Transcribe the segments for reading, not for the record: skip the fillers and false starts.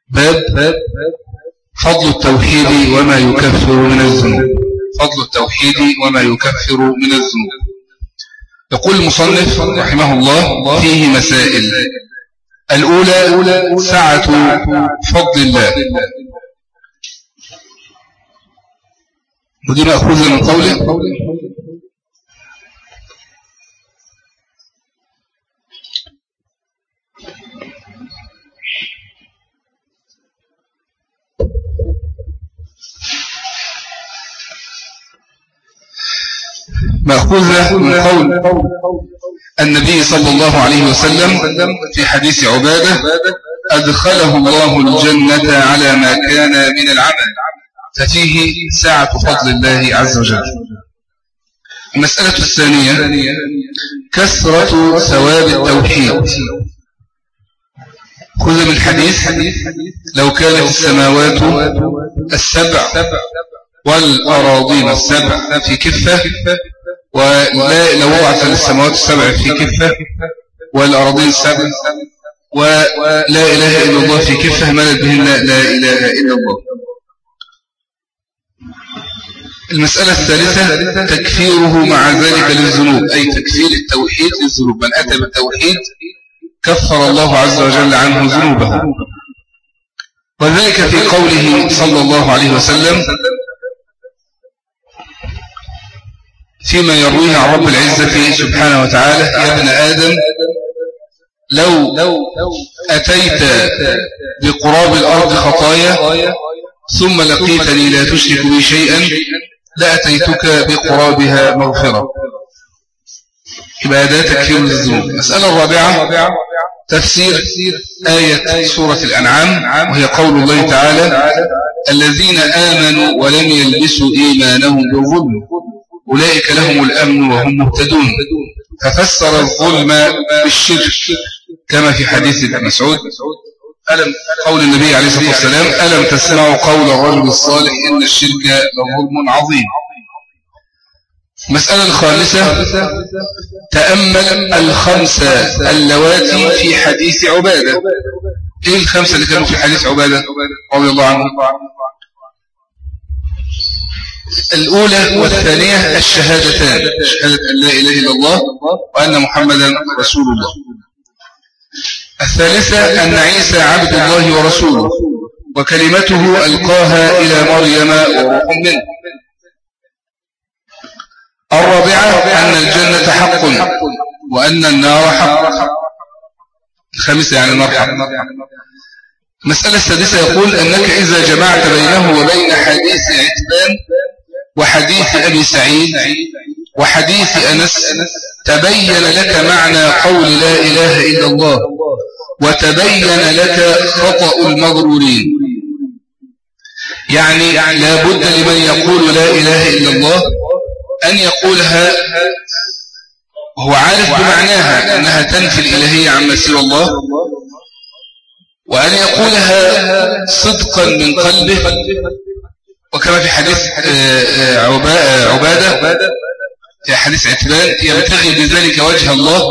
باب فضل التوحيد وما يكفر من الذنوب. فضل التوحيد وما يكفر من الذنوب. يقول المصنف رحمه الله فيه مسائل. الأولى سعة فضل الله، ودي مأخوذة من قوله مأخوذة من قول النبي صلى الله عليه وسلم في حديث عبادة: أدخله الله الجنة على ما كان من العمل، ففيه سعة فضل الله عز وجل. المسألة الثانية كثرة ثواب التوحيد. خذ من حديث: لو كانت السماوات السبع والأراضين السبع في كفة، لو وضعت السماوات السبع في كفة والأراضين السبع ولا إله إلا الله في كفة ملت بهن لا إله إلا الله. المسألة الثالثة تكفيره مع ذلك للذنوب، أي تكفير التوحيد للذنوب. من أتى بالتوحيد كفر الله عز وجل عنه ذنوبه، وذلك في قوله صلى الله عليه وسلم فيما يرويه عن رب العزة سبحانه وتعالى: يا ابن آدم لو أتيت بقراب الأرض خطايا ثم لقيتني لا تشرك بي شيئا لأتيتك بقرابها مغفرة. يبقى هذا تكفير للذنوب. المسألة الرابعة تفسير آية سورة الأنعام، وهي قول الله تعالى: الذين آمنوا ولم يلبسوا إيمانهم بالظلم أولئك لهم الأمن وهم مهتدون. ففسر الظلم بالشرك كما في حديث ابن مسعود: قول النبي عليه الصلاة والسلام: ألم تسمعوا قول الرجل الصالح إن الشرك لظلم عظيم. مسألة الخامسة تأمل الخمسة اللواتي في حديث عبادة. إيه الخمسة اللي كانوا في حديث عبادة رضي الله عنه؟ الأولى والثانية الشهادتان، شهادة أن لا إله إلا الله وأن محمدا رسول الله. الثالثة أن عيسى عبد الله ورسوله وكلمته ألقاها إلى مريم وروح منه. الرابعة أن الجنة حق وأن النار حق. الخامسة يعني النار حق. المسألة السادسة يقول أنك إذا جمعت بينه وبين حديث عتبان وحديث أبي سعيد وحديث أنس تبين لك معنى قول لا إله إلا الله، وتبين لك خطأ المغرورين. يعني لا بد لمن يقول لا إله إلا الله أن يقولها وهو عارف بمعناها أنها تنفي الإلهية عما سوى الله، وأن يقولها صدقا من قلبه، وكما في حديث عبادة في حديث عتبان: يبتغي بذلك وجه الله.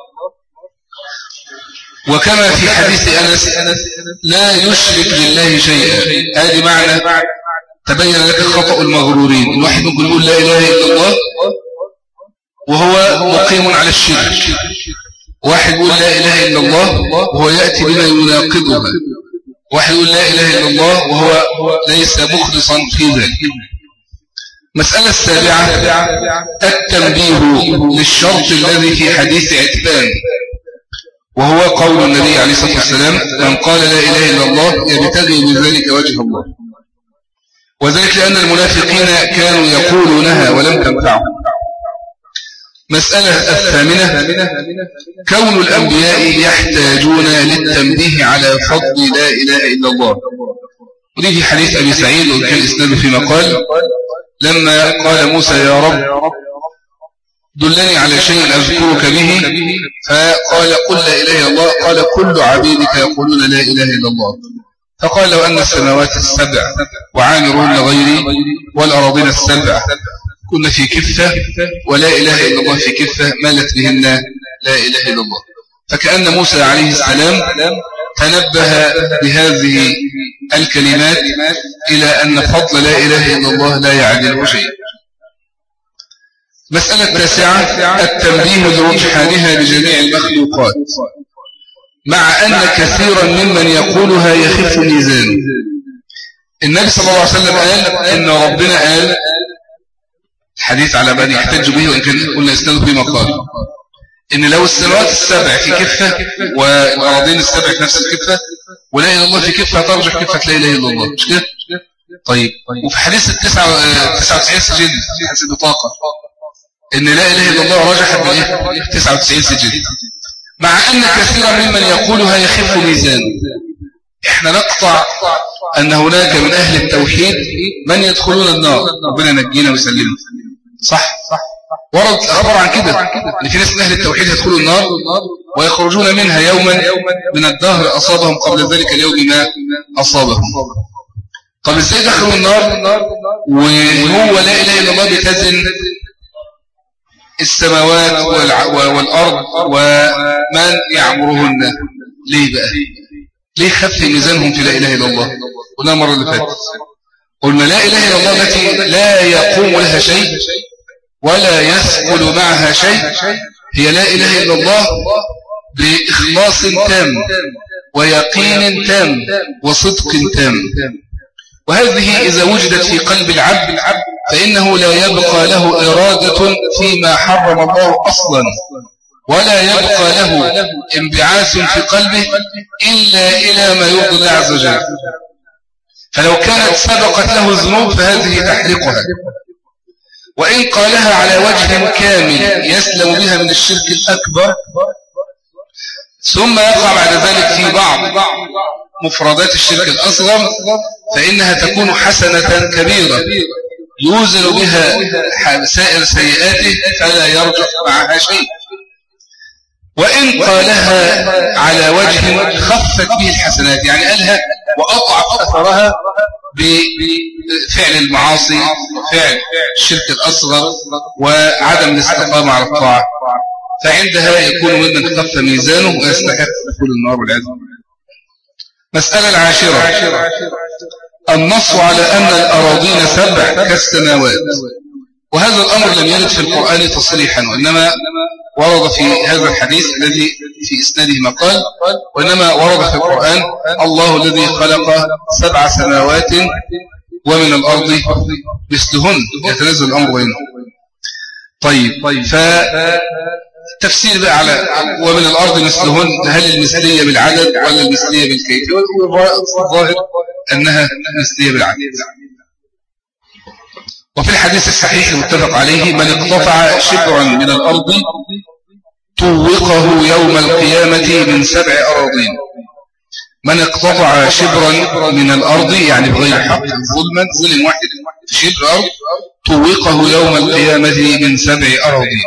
وكما في حديث أنس: لا يشرك بالله شيئا. هذه معنى تبين لك خطأ المغرورين. الواحد ممكن يقول لا إله إلا الله وهو مقيم على الشرك، واحد يقول لا إله إلا الله وهو يأتي بما يناقضها، واحد يقول لا إله إلا الله وهو ليس مخلصا في ذلك. مسألة السابعة التنبيه للشرط الذي في حديث عتبان، وهو قول النبي عليه الصلاة والسلام: من قال لا إله إلا الله يبتغي بذلك وجه الله. وذلك لأن المنافقين كانوا يقولونها ولم تنفعهم. مسألة الثامنة كون الأنبياء يحتاجون للتنبيه على فضل لا إله إلا الله. ودي في حديث أبي سعيد وكان إسناده فيما قال: لما قال موسى يا رب دلني على شيء أذكرك به، فقال قل لا إله إلا الله، قال كل عبيدك يقولون لا إله إلا الله. فقال: لو أن السماوات السبع وعامرهن غيري والأراضين السبع كنا في كفة ولا إله إلا الله في كفة مالت بهن لا إله إلا الله. فكأن موسى عليه السلام تنبه بهذه الكلمات إلى أن فضل لا إله إلا الله لا يعدله شيء. مسألة تاسعة التنبيه لرجحانها لجميع المخلوقات، مع أن كثيرا ممن يقولها يخف ميزانه. النبي صلى الله عليه وسلم قال إن ربنا قال، الحديث على من يحتج به وإن كان قلنا إسناده في مقال، إن لو السماوات السبع في كفة والأراضين السبع في نفس الكفة ولا إله إلا الله في كفة ترجح كفة لا إله إلا الله، مش كده؟ طيب، وفي حديث 99 سجل في حديث البطاقة إن لا إله إلا الله رجحت بإيه؟ 99 سجل، مع أن كثيرا ممن يقولها يخف ميزانه. إحنا نقطع أن هناك من أهل التوحيد من يدخلون النار، ربنا نجينا ويسلمنا، صح؟ ورد الأخبار عن كده، إن في ناس من أهل التوحيد يدخلوا النار ويخرجون منها يوما من الدهر أصابهم قبل ذلك اليوم ما أصابهم. طب إزاي دخلوا النار وهو لا إله إلا الله بتزن السماوات والأرض ومن يعمرهن؟ ليه بقى؟ ليه خف ميزانهم في لا إله إلا الله؟ قلنا المرة اللي فاتت، قلنا لا إله إلا الله التي لا يقوم لها شيء ولا يثقل معها شيء، هي لا إله إلا الله بإخلاص تام ويقين تام وصدق تام. وهذه إذا وجدت في قلب العبد فإنه لا يبقى له إرادة فيما حرم الله أصلا، ولا يبقى له انبعاث في قلبه إلا إلى ما يرضي الله عز وجل. فلو كانت سبقت له الذنوب فهذه تحرقها، وإن قالها على وجه كامل يسلم بها من الشرك الأكبر ثم يقع بعد ذلك في بعض مفردات الشرك الأصغر فإنها تكون حسنة كبيرة يوزن بها سائر سيئاته فلا يرجع معها شيء. وإن قالها على وجه خفت به الحسنات، يعني قالها وأضعف أثرها بفعل المعاصي وفعل الشرك الأصغر وعدم الاستقامة على الطاعة، فعندها يكون ممن خف ميزانه ويستحق دخول النار والعياذ بالله. مسألة العاشرة النص على أن الأراضين سبع كالسماوات، وهذا الأمر لم يرد في القرآن تصريحا، وإنما ورد في هذا الحديث الذي في إسناده مقال، وإنما ورد في القرآن الله الذي خلق 7 سماوات ومن الأرض مثلهن يتنزل الأمر بينهم. طيب، فتفسير بقى على ومن الأرض مثلهن، هل المثلية بالعدد ولا المثلية بالكيفية؟ والظاهر أنها مثلية بالعدد. وفي الحديث الصحيح المتفق عليه من اقتطع شبرا من الأرض طوقه يوم القيامة من 7 أراضين. من اقتطع شبرا من الأرض يعني بغير حق ظلما، ظلم واحد في شبر أرض، طوقه يوم القيامة من 7 أراضين.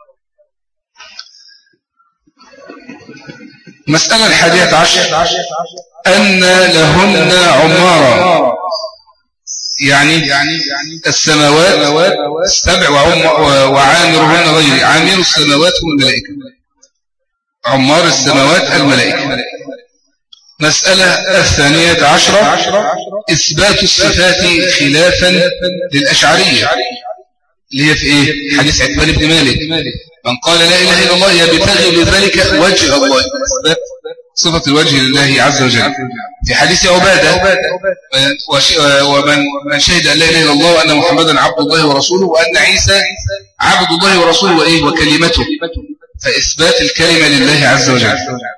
مسألة 11 أن لهن عمارة، يعني السماوات 7 وعامرهن غير عامر السماوات هم الملائكة، عمار السماوات الملائكة. مسألة 12 إثبات الصفات خلافا للأشعرية، اللي هي في إيه؟ حديث عتبان بن مالك من قال لا إله إلا الله يبتغي بذلك وجه الله، إثبات صفة الوجه لله عز وجل. في حديث عبادة ومن شهد أن لا إله إلا الله وأن محمدا عبد الله ورسوله وأن عيسى عبد الله ورسوله وإيه وكلمته، فإثبات الكلمة لله عز وجل.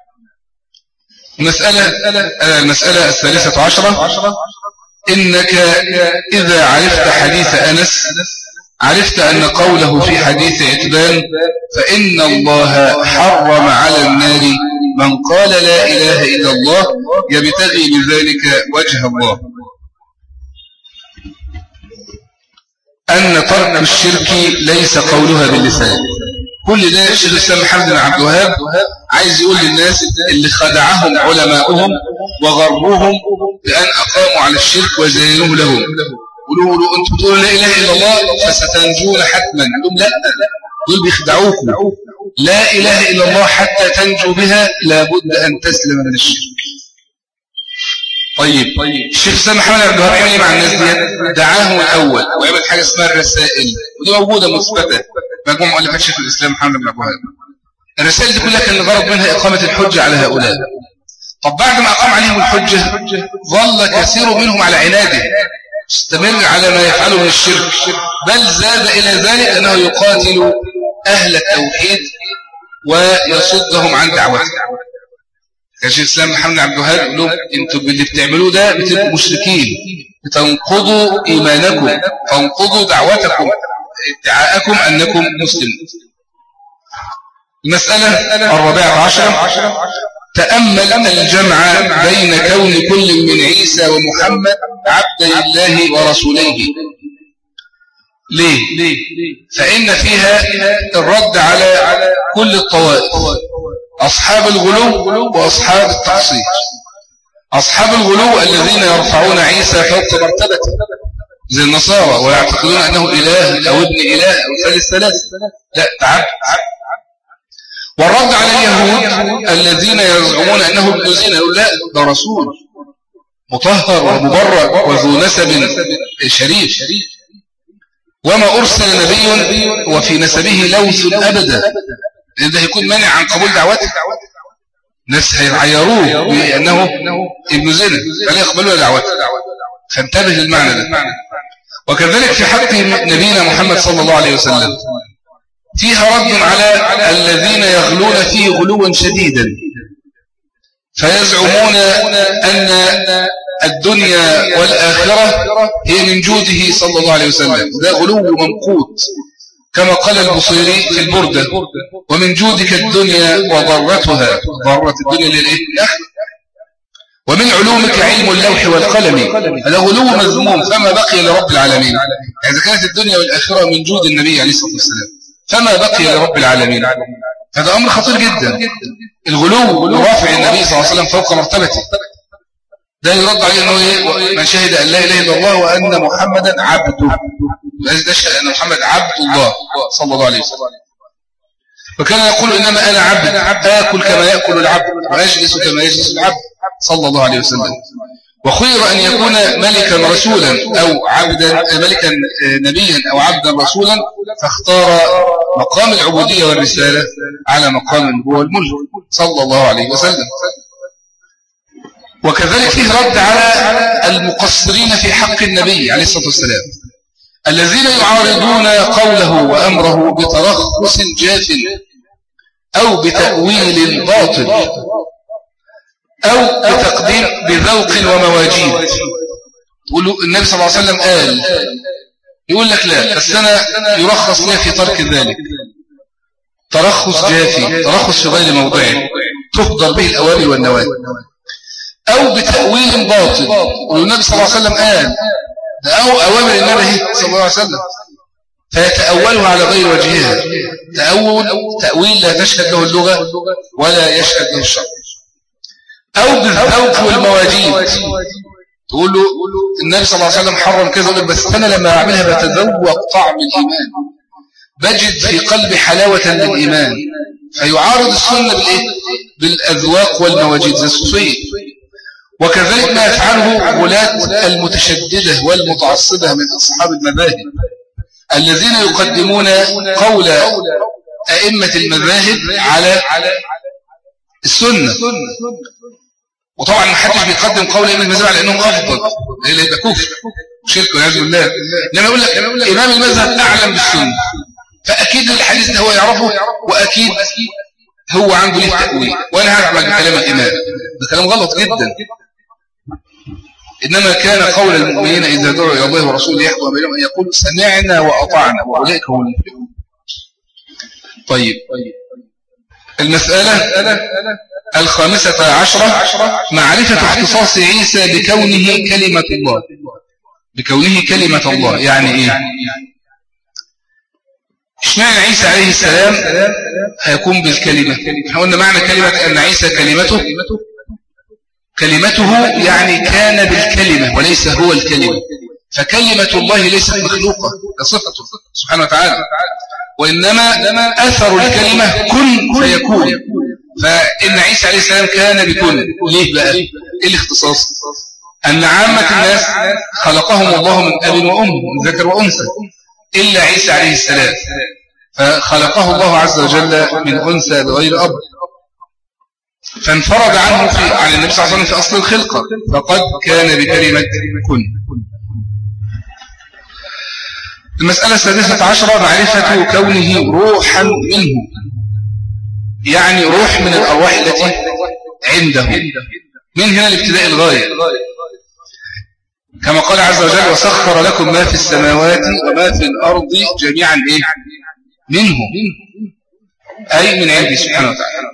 المسألة 13 إنك إذا عرفت حديث أنس عرفت أن قوله في حديث عتبان فإن الله حرم على النار من قال لا إله إلا الله يبتغي بذلك وجه الله، أن ترك الشرك ليس قولها باللسان. كل ده الشيخ الإسلام محمد بن عبد الوهاب عايز يقول للناس اللي خدعهم علماؤهم وغروهم بأن أقاموا على الشرك وزينوه لهم، قولوا له أنتم تقولوا لا إله إلا الله فستنجون حتما، قالوا لا، دول بيخدعوكم. لا إله إلا الله حتى تنجو بها لابد أن تسلم من الشرك. طيب الشيخ الإسلام محمد عبد الوهاب عمل مع الناس دي؟ دعاهم الأول وعمل حاجة اسمها الرسائل، ودي موجودة مثبتة مجموعة مؤلفات شيخ الإسلام محمد عبد الوهاب. الرسائل دي كلها كان الغرض منها إقامة الحجة على هؤلاء. طب بعد ما أقام عليهم الحجة ظل كثير منهم على عناده، استمر على ما يفعله من الشرك، بل زاد إلى ذلك أنه يقاتل أهل التوحيد ويصدهم عن دعوته. كان شيخ الإسلام محمد عبد الوهاب يقول لهم انتوا باللي بتعملوه ده بتبقوا مشركين، بتنقضوا إيمانكم، تنقضوا دعوتكم، ادعاءكم أنكم مسلمون. المسألة 14 تأمل الجمع بين كون كل من عيسى ومحمد عبد الله ورسوله. ليه؟ فإن فيها الرد على كل الطوائف، أصحاب الغلو وأصحاب التقصير. أصحاب الغلو الذين يرفعون عيسى فوق مرتبته زي النصارى ويعتقدون أنه إله أو ابن إله أو ثالث ثلاثة، لا تعب. والرد على اليهود الذين يزعمون أنه ابن زنا، يقول لا ده رسول مطهر ومبرأ وذو نسب شريف، وما أرسل نبي وفي نسبه لوث أبدا، لأن ده يكون مانع عن قبول دعوته. ناس هيعيروه بأنه ابن زنا فلا يقبلوا دعوته، فانتبه للمعنى ده. وكذلك في حق نبينا محمد صلى الله عليه وسلم فيها رد على الذين يغلون فيه غلوا شديدا، فيزعمون أن الدنيا والآخرة هي من جوده صلى الله عليه وسلم، ده غلو ممقوت كما قال البصيري في البردة: ومن جودك الدنيا وضرتها، ضرت الدنيا للآخرة، ومن علومك علم اللوح والقلم، هذا غلو مذموم فما بقي لرب العالمين. إذا كانت الدنيا والآخرة من جود النبي عليه الصلاة والسلام فما بقي لرب العالمين. هذا أمر خطير جدا، الغلو ورافع النبي صلى الله عليه وسلم فوق مرتبته. ده يرد عليه أنه من شهد أن لا إله إلا الله وأن محمدا عبده، لازم تشهد أن محمد عبد الله صلى الله عليه وسلم. وكان يقول إنما أنا عبد، آكل كما يأكل العبد وأجلس كما يجلس العبد صلى الله عليه وسلم. وخير أن يكون ملكا رسولا أو عبدا، ملكا نبيا أو عبدا رسولا، فاختار مقام العبودية والرسالة على مقام النبوة والملك صلى الله عليه وسلم. وكذلك فيه رد على المقصرين في حق النبي عليه الصلاة والسلام الذين يعارضون قوله وأمره بترخص جاف أو بتأويل باطل أو بتقديم بذوق ومواجيد. تقول النبي صلى الله عليه وسلم قال، يقول لك لا بس أنا يرخص لي في ترك ذلك، ترخص جافي، ترخص في غير موضعه تفضل به الأوامر والنواهي، أو بتأويل باطل. والنبي صلى الله عليه وسلم قال ده أوامر النبي صلى الله عليه وسلم فيتأولها على غير وجهها، تأويل لا تشهد له اللغة ولا يشهد له الشرع. أو بالذوق والمواجيد، تقول له النبي صلى الله عليه وسلم حرم كذا، بس أنا لما أعملها بتذوق طعم الإيمان، بجد في قلبي حلاوة للإيمان، فيعارض السنة بالأذواق والمواجيد زي الصوفية. وكذلك ما يفعله غلاة المتشددة والمتعصبة من أصحاب المذاهب الذين يقدمون قول أئمة المذاهب على السنة. وطبعا ما حدش بيقدم قول أئمة المذاهب على أنهم أفضل، لأنه يبقى كفر شرك والعياذ بالله. لما يقول لك إمام المذهب أعلم بالسنة، فأكيد الحديث ده هو يعرفه، وأكيد هو عنده ليه تأويل، وأنا هعمل كلام الإمام، ده كلام غلط جدا. إنما كان قول المؤمنين إذا دعوا إلى الله ورسوله يحكم بينهم أن يقول سمعنا وأطعنا وأولئك هم المفلحون. طيب المسألة 15 معرفة اختصاص عيسى بكونه كلمة الله. بكونه كلمة الله يعني إيه؟ اشمعنى عيسى عليه السلام هيكون بالكلمة؟ احنا قلنا معنى كلمة أن عيسى كلمته يعني كان بالكلمة وليس هو الكلمة، فكلمة الله ليست مخلوقة كصفته سبحانه وتعالى، وإنما أثر الكلمة كن فيكون. فإن عيسى عليه السلام كان بكن. ليه بقى؟ إيه الاختصاص؟ أن عامة الناس خلقهم الله من أب وأم، من ذكر وأنثى، إلا عيسى عليه السلام فخلقه الله عز وجل من أنثى بغير أب، فانفرد عنه عن النبي صلى الله عليه وسلم في أصل الخلقة، فقد كان بكلمة كن. المسألة 16 معرفة كونه روحا منه، يعني روح من الأرواح التي عنده، من هنا الابتداء الغاية، كما قال عز وجل وسخر لكم ما في السماوات وما في الأرض جميعا منه، أي من عنده سبحانه وتعالى.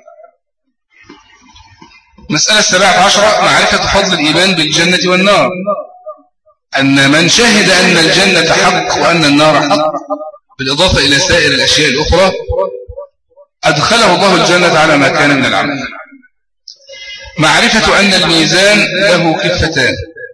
مسألة 17 معرفة فضل الإيمان بالجنة والنار، أن من شهد أن الجنة حق وأن النار حق بالإضافة إلى سائر الأشياء الأخرى أدخله الله الجنة على ما كان من العمل. معرفة أن الميزان له كفتان،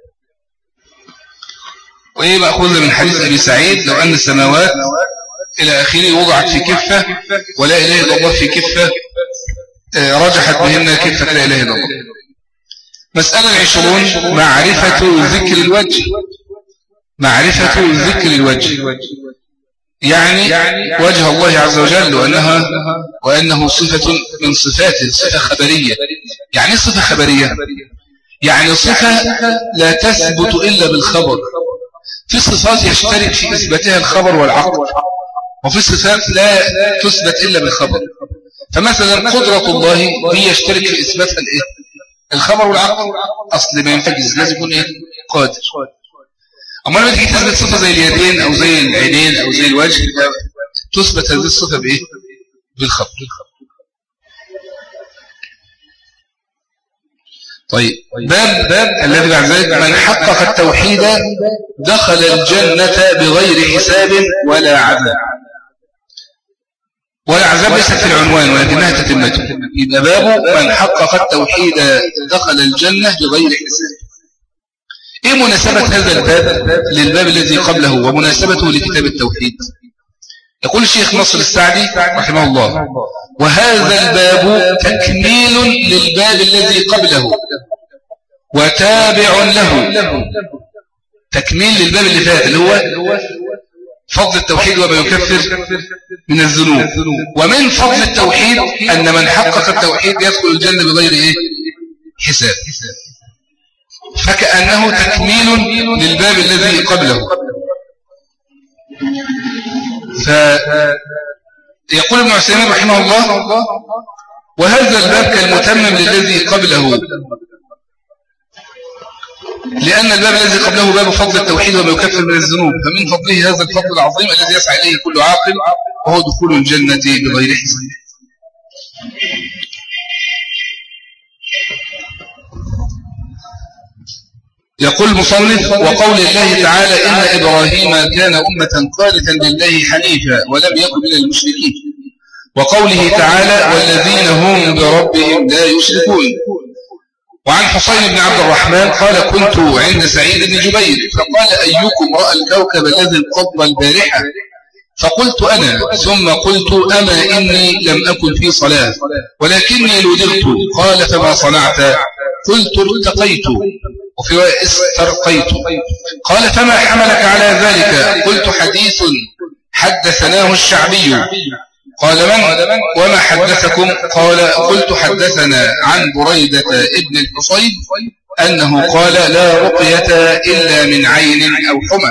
وإيه مأخوذ من حديث أبي سعيد لو أن السماوات إلى آخره وضعت في كفة ولا إله إلا الله في كفة رجحت بهن كفة لا إله إلا الله. مسألة 20 معرفة ذكر الوجه، معرفة ذكر الوجه يعني وجه الله عز وجل وأنه صفة من صفاته، صفة خبرية. يعني صفة خبرية يعني صفة لا تثبت إلا بالخبر. في صفات يشترك في إثباتها الخبر والعقل، وفي صفات لا تثبت إلا بالخبر. فمثلا قدرة الله هي يشترك في إثباتها الخبر والعقل، أصل ما ينفجز لازم يكون قادر. أما لما تيجي تثبت صفة زي اليدين أو زي العينين أو زي الوجه تثبت هذه الصفة بالخبر. طيب باب الذي بعد ذلك من حقق التوحيد دخل الجنة بغير حساب ولا عذاب. ولا عذاب ليست في العنوان ولكنها تتمته. يبقى باب من حقق التوحيد دخل الجنة بغير حساب. ايه مناسبة هذا الباب للباب الذي قبله ومناسبته لكتاب التوحيد؟ يقول الشيخ نصر السعدي رحمه الله وهذا الباب تكميل للباب الذي قبله وتابع له. تكميل للباب اللي فات اللي هو فضل التوحيد وما يكفر من الذنوب. ومن فضل التوحيد أن من حقق التوحيد يدخل الجنة بغير حساب، فكأنه تكميل للباب الذي قبله. فيقول ابن عثيمين رحمه الله وهذا الباب كالمتمم للذي قبله، لأن الباب الذي قبله باب فضل التوحيد وما يكفر من الذنوب، فمن فضله هذا الفضل العظيم الذي يسعى إليه كل عاقل وهو دخول الجنة بغير حساب. يقول المصنف وقول الله تعالى إن إبراهيم كان أمة قانتا لله حنيفا ولم يكن من المشركين، وقوله تعالى والذين هم بربهم لا يشركون. وعن حسين بن عبد الرحمن قال كنت عند سعيد بن جبير فقال أيكم رأى الكوكب الذي انقض البارحة؟ فقلت أنا، ثم قلت أما إني لم أكن في صلاة ولكني لدغت. قال فما صنعت؟ قلت ارتقيت، وفي استرقيت. قال فما حملك على ذلك؟ قلت حديث حدثناه الشعبي. قال من؟ وما حدثكم؟ قلت حدثنا عن بريدة ابن الحصيب أنه قال لا رقية إلا من عين أو حمى.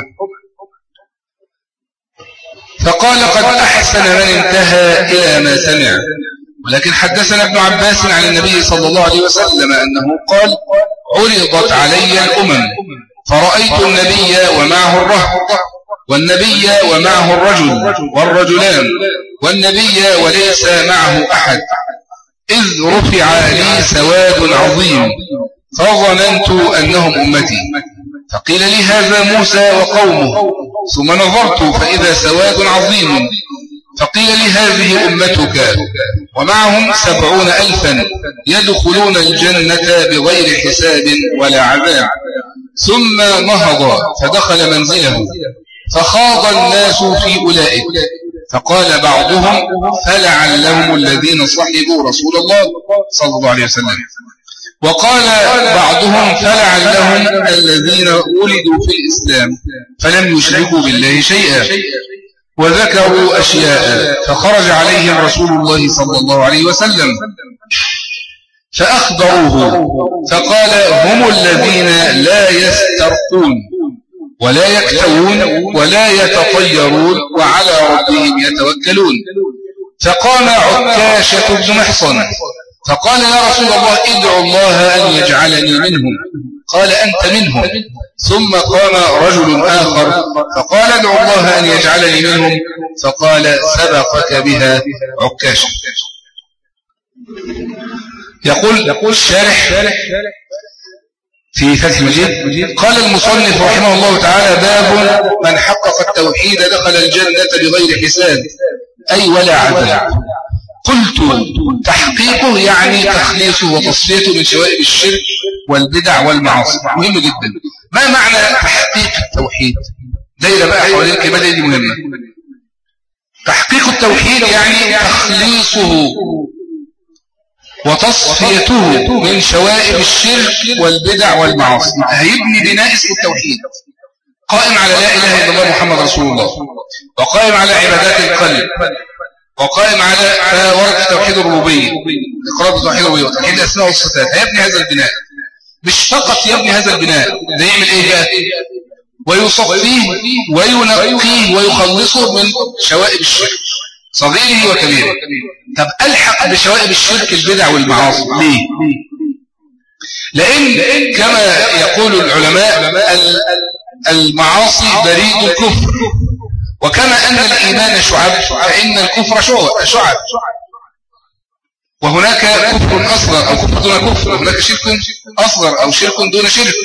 فقال قد أحسن من انتهى إلى ما سمع. ولكن حدثنا ابن عباس عن النبي صلى الله عليه وسلم أنه قال عرضت علي الأمم فرأيت النبي ومعه الرهط والنبي ومعه الرجل والرجلان والنبي وليس معه أحد، إذ رفع لي سواد عظيم فظننت أنهم أمتي، فقيل لي هذا موسى وقومه، ثم نظرت فإذا سواد عظيم، فقيل لي هذه أمتك ومعهم 70,000 يدخلون الجنة بغير حساب ولا عذاب. ثم نهض فدخل منزله فخاض الناس في أولئك، فقال بعضهم فلعلهم الذين صحبوا رسول الله صلى الله عليه وسلم. وقال بعضهم فلعلهم الذين ولدوا في الإسلام فلم يشركوا بالله شيئا، وذكروا أشياء، فخرج عليهم رسول الله صلى الله عليه وسلم فأخبروه فقال هم الذين لا يسترقون ولا يكتوون ولا يتطيرون وعلى ربهم يتوكلون. فقام عكاشة بن محصن فقال يا رسول الله ادعو الله أن يجعلني منهم. قال أنت منهم. ثم قام رجل آخر فقال ادعو الله أن يجعلني منهم. فقال سبقك بها عكاشة. يقول الشارح في فتح المجيد قال المصنف رحمه الله تعالى باب من حقق التوحيد دخل الجنة بغير حساب أي ولا عذاب. قلت تحقيقه يعني تخليصه وتصفيته من شوائب الشرك والبدع والمعاصي. مهم جدا. ما معنى تحقيق التوحيد؟ دايرة بقى حوالين الكلمة دي مهمة. تحقيق التوحيد يعني تخليصه وتصفيته من شوائب الشرك والبدع والمعاصي. هيبني بناء اسم التوحيد قائم على لا إله إلا الله محمد رسول الله، وقائم على عبادات القلب، وقائم على ورد توحيد الربوبية، إقرار توحيد الربوبية وتوحيد الأسماء والصفات. هيبني هذا البناء. مش فقط يبني هذا البناء، ده يعمل إيه بقى؟ ويصفيه وينقيه ويخلصه من شوائب الشرك صغيره وكبيره. طب ألحق بشوائب الشرك البدع والمعاصي ليه؟ لأن كما يقول العلماء المعاصي بريد الكفر، وكما أن الإيمان شعب فإن الكفر شعب، وهناك كفر أصغر أو كفر دون كفر، وهناك شرك أصغر أو شرك دون شرك.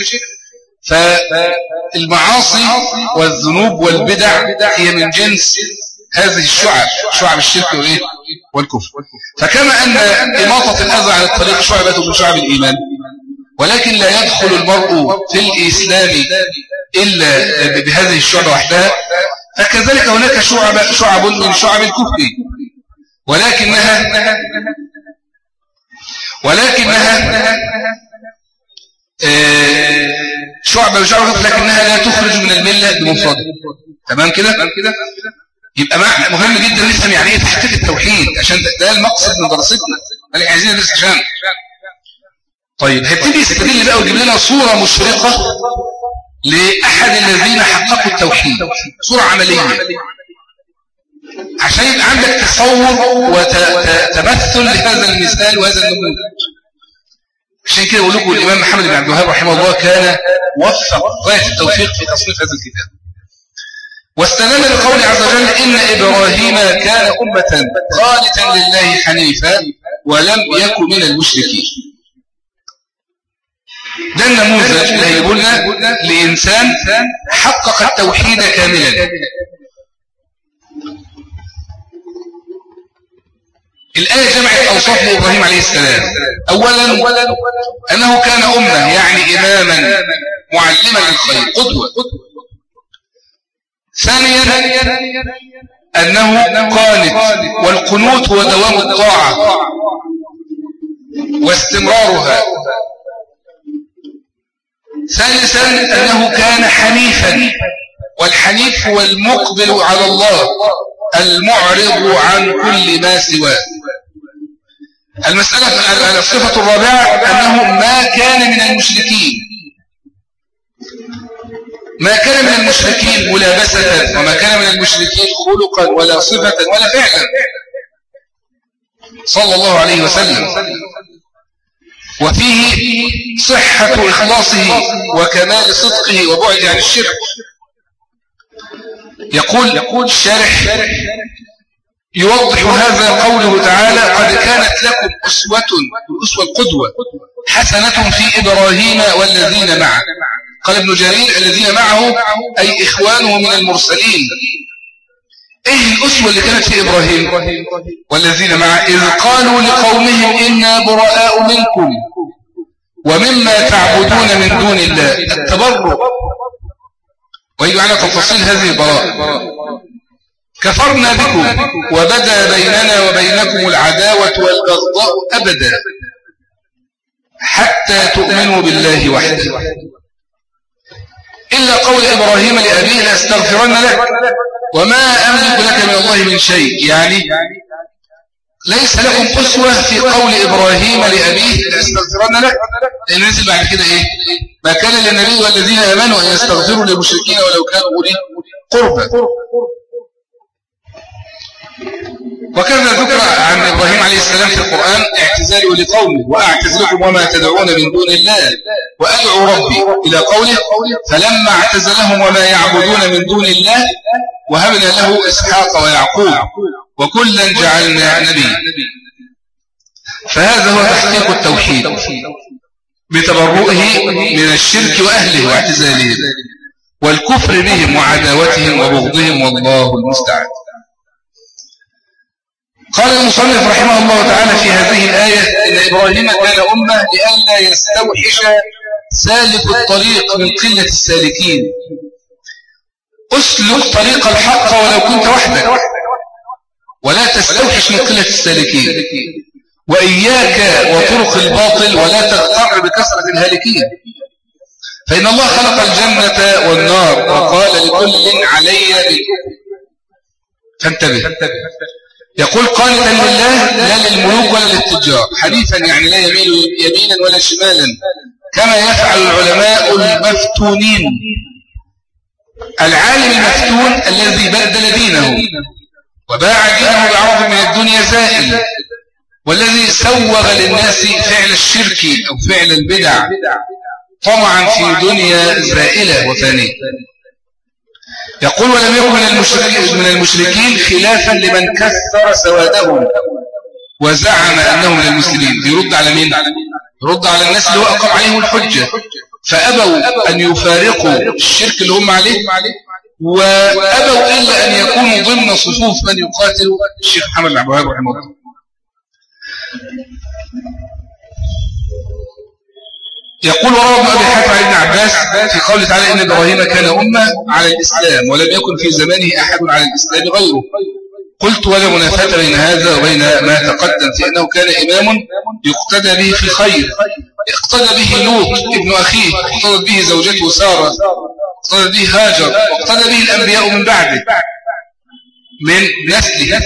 فالمعاصي والذنوب والبدع هي من جنس هذه الشعب، شعب الشرك والكفر. فكما أن إماطة الأذى عن الطريق شعبة من شعب الإيمان، ولكن لا يدخل المرء في الإسلام إلا بهذه الشعبة وحدها، فكذلك هناك شعب من شعب الكفر، ولكنها شعبة لكنها لا تخرج من الملة بمفردها. تمام كده؟ يبقى مهم جدا نفهم يعني ايه تحقيق التوحيد، عشان ده المقصد من دراستنا اللي عايزين ندرس عشان. طيب هيبتدي يستدل بقى ويجيب لنا صورة مشرقة لأحد الذين حققوا التوحيد، صورة عملية عشان يبقى عندك تصور وتمثل لهذا المثال وهذا النموذج. عشان كده أقول لكم الإمام محمد بن عبد الوهاب رحمه الله كان وفق غاية التوفيق في تصنيف هذا الكتاب. واستدل بقول عز وجل إن إبراهيم كان أمة قانتا لله حنيفا ولم يكن من المشركين. ده النموذج اللي هيقولنا لإنسان حقق التوحيد كاملا. الآية جمعت أوصاف إبراهيم عليه السلام. أولا أنه كان أمة يعني إماما معلما للخير قدوة. ثانيا أنه قانت، والقنوت هو دوام الطاعة واستمرارها. ثالثا أنه كان حنيفا، والحنيف هو المقبل على الله المعرض عن كل ما سواه. الصفة الرابعة أنه ما كان من المشركين، ما كان من المشركين ملابسة، وما كان من المشركين خلقا ولا صفة ولا فعلا صلى الله عليه وسلم. وفيه صحة إخلاصه وكمال صدقه وبعد عن الشرك. يقول الشارح يوضح هذا قوله تعالى قد كانت لكم أسوة القدوة حسنة في إبراهيم والذين معه. قال ابن جرير الذين معه أي إخوانه من المرسلين. إيه الأسوة اللي كانت في إبراهيم والذين معه؟ إذ قالوا لقومهم إنا براء منكم ومما تعبدون من دون الله. التبرؤ ويجب على تفاصيل هذه البراءة. كفرنا بكم وبدا بيننا وبينكم العداوة والبغضاء أبدا حتى تؤمنوا بالله وحده إلا قول إبراهيم لأبيه لأستغفرن لك وما أملك لك من الله من شيء. يعني ليس لكم أسوة في قول إبراهيم لأبيه لأستغفرن لك، لأن نزل بعد كده إيه؟ ما كان للنبي والذين آمنوا أن يستغفروا للمشركين ولو كانوا أولي قربى. وكذا ذكر عن إبراهيم عليه السلام في القرآن اعتزاله لقومه وأعتزلكم وما تدعون من دون الله وأدعو ربي إلى قوله فلما اعتزلهم وما يعبدون من دون الله وهبنا له إسحاق ويعقوب وكلا جعلنا نبيا. فهذا هو تحقيق التوحيد بتبرؤه من الشرك وأهله واعتزالهم والكفر بهم وعداوتهم وبغضهم والله المستعان. قال المصنف رحمه الله تعالى في هذه الآية إن إبراهيم كان أمة لئلا يستوحش سالك الطريق من قلة السالكين. أسلك طريق الحق ولو كنت وحدك ولا تستوحش من قلة السالكين، وإياك وطرق الباطل ولا تغتر بكثرة الهالكين، فإن الله خلق الجنة والنار وقال لكل علي بالكفر. فانتبه، يقول قانتا لله لا للملوك ولا للتجار، حديثا يعني لا يميل يمينا ولا شمالا كما يفعل العلماء المفتونين. العالم المفتون الذي بدل دينه وباع دينه بعرض من الدنيا زائل، والذي سوغ للناس فعل الشرك أو فعل البدع طمعا في دنيا زائلة وفانية. يقول ولم يكن من المشركين خلافا لمن كثر سوادهم وزعم أنهم من المسلمين. يرد على مين؟ يرد على الناس اللي وقف عليهم الحجة فأبوا أن يفارقوا الشرك اللي هم عليه، وأبوا إلا أن يكونوا ضمن صفوف من يقاتل الشيخ محمد بن عبد الوهاب رحمه الله. يقول وروى ابن أبي حاتم عن ابن عباس في قوله تعالى إن إبراهيم كان أمة على الإسلام ولم يكن في زمانه أحد على الإسلام غيره. قلت ولا منافاة بين هذا وبين ما تقدم في أنه كان إمام يقتدى به في الخير. اقتدى به لوط ابن أخيه، اقتدى به زوجته سارة، اقتدى به هاجر، واقتدى به الأنبياء من بعده من نسله.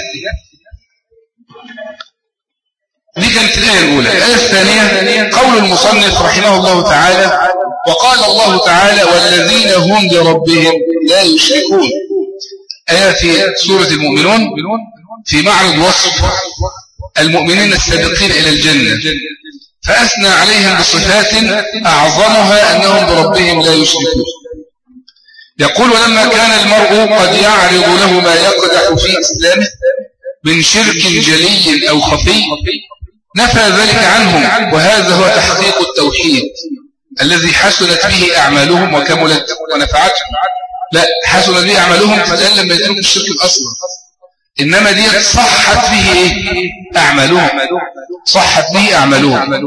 دي كانت الآية الأولى. الآية الثانية قول المصنف رحمه الله تعالى وقال الله تعالى والذين هم لربهم لا يشركون. آية في سورة المؤمنون في معرض وصف المؤمنين السابقين إلى الجنة، فأثنى عليهم بصفات أعظمها أنهم بربهم لا يشركون. يقول ولما كان المرء قد يعرض له ما يقدح في إسلامه من شرك جلي أو خفي نفى ذلك عنهم، وهذا هو تحقيق التوحيد الذي حسنت به أعمالهم وكملت ونفعتهم. لا، حسنت به أعمالهم تتألم لما يتركوا الشرك الأصغر، إنما دي صحت به إيه؟ أعمالهم، صحت به أعمالهم.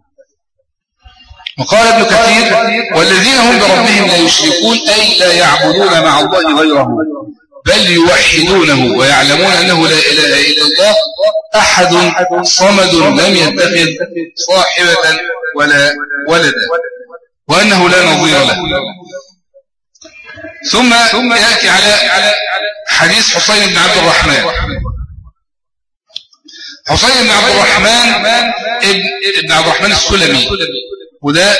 وقال ابن كثير والذين هم بربهم لا يشركون أي لا يعبدون مع الله غيره بل يوحدونه ويعلمون أنه لا إله إلا الله أحد صمد لم يتخذ صاحبة ولا ولدا وأنه لا نظير له. ثم يأتي على حديث حسين بن عبد الرحمن. حسين بن عبد الرحمن ابن عبد الرحمن السلمي، وده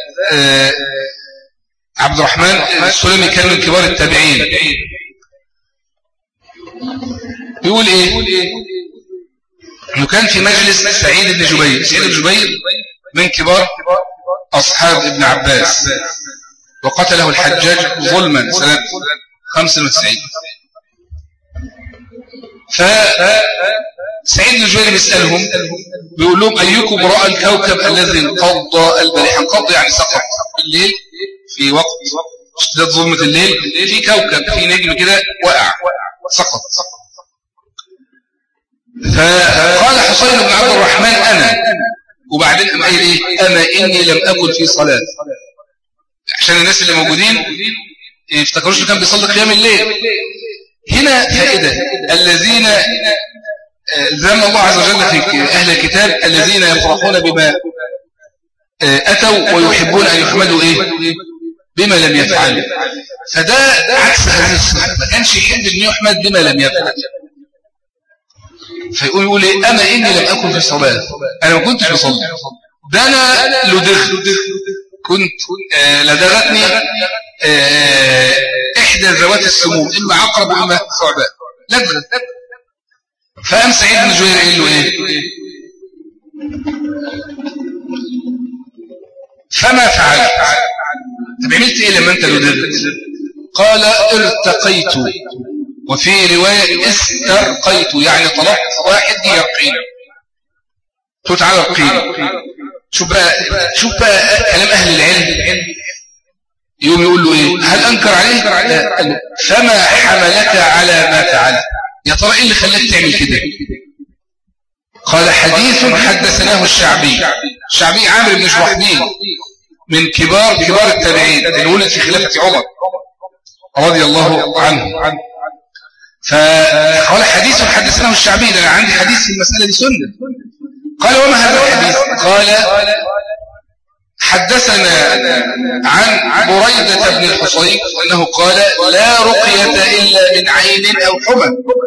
عبد الرحمن السلمي كان من كبار التابعين. يقول إيه؟ إنه كان في مجلس سعيد بن جبير. سعيد بن جبير من كبار أصحاب ابن عباس، وقتله الحجاج ظلما سنة 95. فسعيد بن جبير بيسألهم بيقول لهم أيكم رأى الكوكب الذي انقض البارحة؟ انقض يعني سقط الليل في وقت اشتداد ظلمة الليل، في كوكب في نجم كده وقع سقط. فقال حسين بن عبد الرحمن أنا، وبعدين قام قايل إيه؟ أما إني لم أكن في صلاة، عشان الناس اللي موجودين يفتكروش إنه كان بيصلي قيام الليل. هنا فائدة، الذين ذم الله عز وجل في أهل الكتاب الذين يفرحون بما أتوا ويحبون أن يحمدوا إيه بما لم يفعلوا، فده عكس هذه الصفة، ما كانش يحب أن يحمد بما لم يفعل. فيقول إيه أما إني لم أكن في الصلاة، أنا ما كنتش بصلي، ده أنا لدغت، كنت لدغتني إحدى ذوات السموم، إما عقرب وإما ثعبان لدغت. فقام سعيد بن جبير قال له إيه فما فعلت؟ طب عملت إيه لما أنت لدغت؟ قال ارتقيت، وفي رواية استرقيت، يعني طلبت واحد يرقيني، قلت تعالى ارقيني. شوف بقى كلام أهل العلم، يوم يقول له إيه هل أنكر عليه؟ قال له فما حملك على ما فعلت، يا ترى إيه اللي خلاك تعمل كده؟ قال حديث حدثناه الشعبي عامر بن شرحبيل من كبار التابعين اللي ولد في خلافة عمر رضي الله عنه. فقال حديث حدثناه الشعبي، أنا عندي حديث في المسألة دي سنة. قال وما هذا الحديث؟ قال حدثنا عن بريدة بن الحصيب أنه قال لا رقية إلا من عين أو حمى.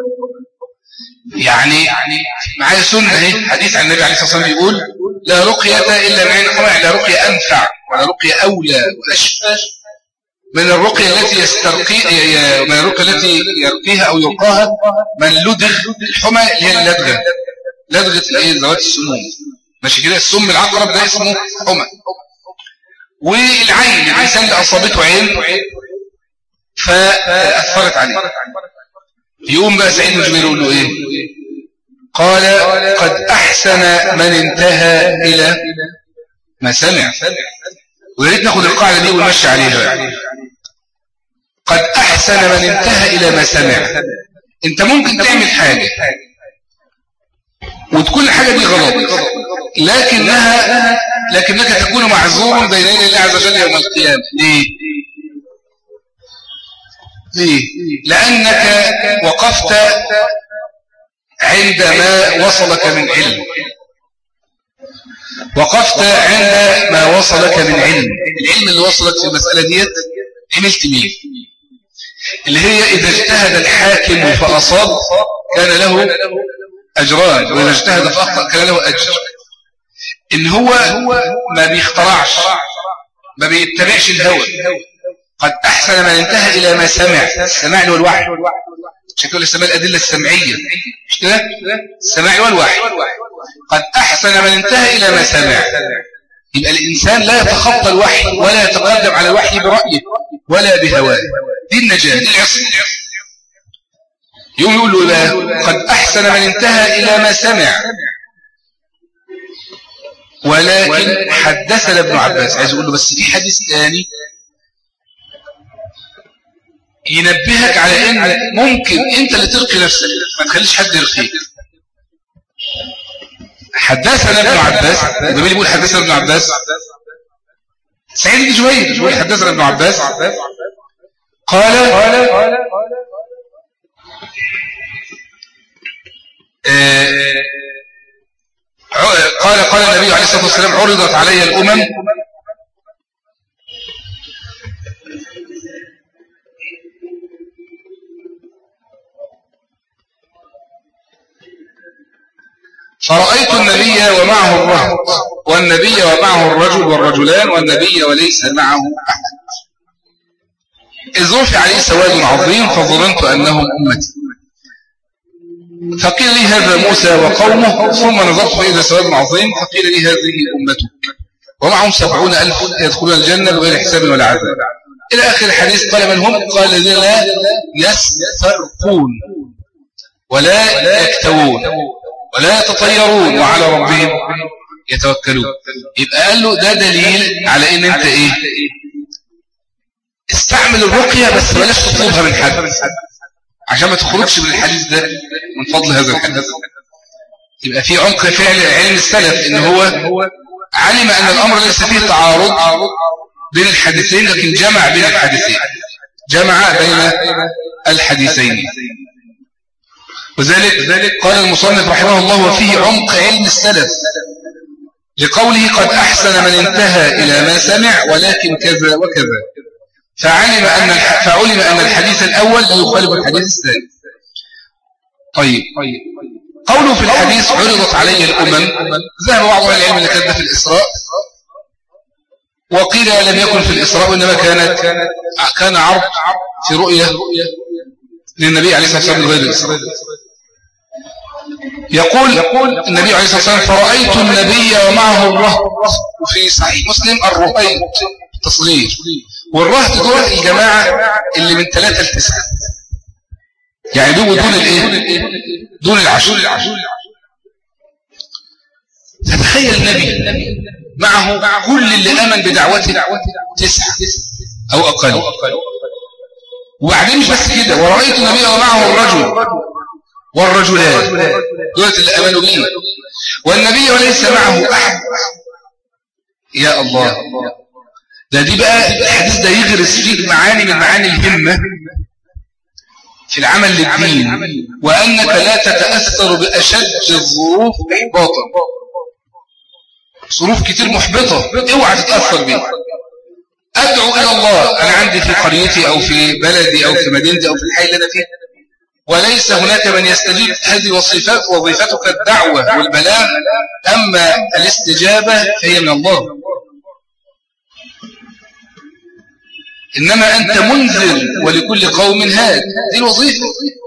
يعني معايا سنة حديث عن النبي عليه الصلاة والسلام يقول لا رقية إلا من عين حمى، لا رقية أنفع ولا رقية أولى وأشفى من الرقية التي من الرقية التي يرقيها أو يرقاها من لدغ الحمى، اللي هي لدغة ذوات السموم، ماشي كده. السم العقرب ده اسمه حمى. والعين الإنسان اللي أصابته عين فأثرت عليه، يقوم بقى سعيد بن جبير يقول له إيه؟ قال قد أحسن من انتهى إلى ما سمع. وياريت ناخد القاعدة دي ونمشي عليها. قد أحسن من انتهى إلى ما سمع. أنت ممكن تعمل حاجة وتكون الحاجة دي غلط، لكنك تكون معذور بين يدي الله عز وجل يوم القيامة. ليه؟ لأنك وقفت عندما وصلك من علم، وقفت عند ما وصلك من علم. العلم اللي وصلك في المسألة ديت عملت مين؟ اللي هي إذا اجتهد الحاكم فأصاب كان له أجران، وإذا اجتهد فأخطأ كان له أجر. إن هو ما بيخترعش، ما بيتبعش الهوى. قد أحسن من انتهى إلى ما سمع. السماع اللي هو الوحي، شكل السماع الأدلة السمعية، مش كده؟ السماع والوحي. قد أحسن من انتهى إلى ما سمع. يبقى الإنسان لا يتخطى الوحي ولا يتقدم على الوحي برأيه ولا بهواه. دي النجاة، دي العصمة. يوم يقول له قد أحسن من انتهى إلى ما سمع. ولكن حدثنا ابن عباس، عايز يقول له بس في حديث ثاني ينبهك على ان ممكن انت اللي ترقي نفسك، ما تخليش حد يرقيك. حدثنا ابن عباس، ده مين يقول حدثنا ابن عباس؟ سعيد بن جبير يقول حدثنا ابن عباس قال قال النبي عليه الصلاة والسلام عرضت علي الأمم فرأيت النبي ومعه الرهط، والنبي ومعه الرجل والرجلان، والنبي وليس معه أحد، إذ رفع عليه سواد عظيم فظننت أنهم أمتي. فقيل لي هذا موسى وقومه، ثم نظرت فإذا سواد عظيم فقيل لي هذه أمتك ومعهم 70,000 يدخلون الجنة بغير حساب ولا عذاب إلى آخر الحديث. قال من هم؟ قال الذين لا يسترقون ولا يكتوون ولا يتطيرون وعلى ربهم يتوكلون. يبقى قال له ده دليل على ان انت ايه، استعمل الرقية بس بلاش تطلبها من حد عشان ما تخرجش من الحديث ده من فضل هذا الحديث. يبقى في عمق فعل علم السلف ان هو علم ان الامر ليس فيه تعارض بين الحديثين، لكن جمع بين الحديثين، جمع بين الحديثين. وذلك قال المصنف رحمه الله وفيه عمق علم السلف لقوله قد أحسن من انتهى إلى ما سمع ولكن كذا وكذا، فعلم أن الحديث الأول لا يخالف الحديث الثاني. طيب قوله في الحديث عرضت علي الأمم، ذهب بعض أهل العلم إلى كذا في الإسراء، وقيل لم يكن في الإسراء وإنما كان عرض في رؤية للنبي عليه الصلاة والسلام لغير الإسراء. يقول النبي عليه الصلاة والسلام فرأيت النبي ومعه الرهط، وفي صحيح مسلم الرهيط تصغير، والرهط دول الجماعة اللي من 3 ل 9، يعني دول دون الايه، دون العشر. فتخيل النبي معه كل اللي آمن بدعوته 9 أو أقل. وبعدين مش بس كده، ورأيت النبي ومعه الرجل والرجلان دول اللي آمنوا به، والنبي وليس معه أحد. يا الله، دي بقى الحديث ده يغرس فيك معاني من معاني الهمة في العمل للدين، وأنك لا تتأثر بأشد الظروف إحباطا. ظروف كتير محبطة اوعى تتأثر بها. أدعو إلى الله، أنا عندي في قريتي أو في بلدي أو في مدينتي أو في الحي اللي أنا فيه وليس هناك من يستجيب، هذه وظيفتك الدعوة والبلاغ، أما الاستجابة فهي من الله. إنما أنت منذر ولكل قوم هاد، دي الوظيفة.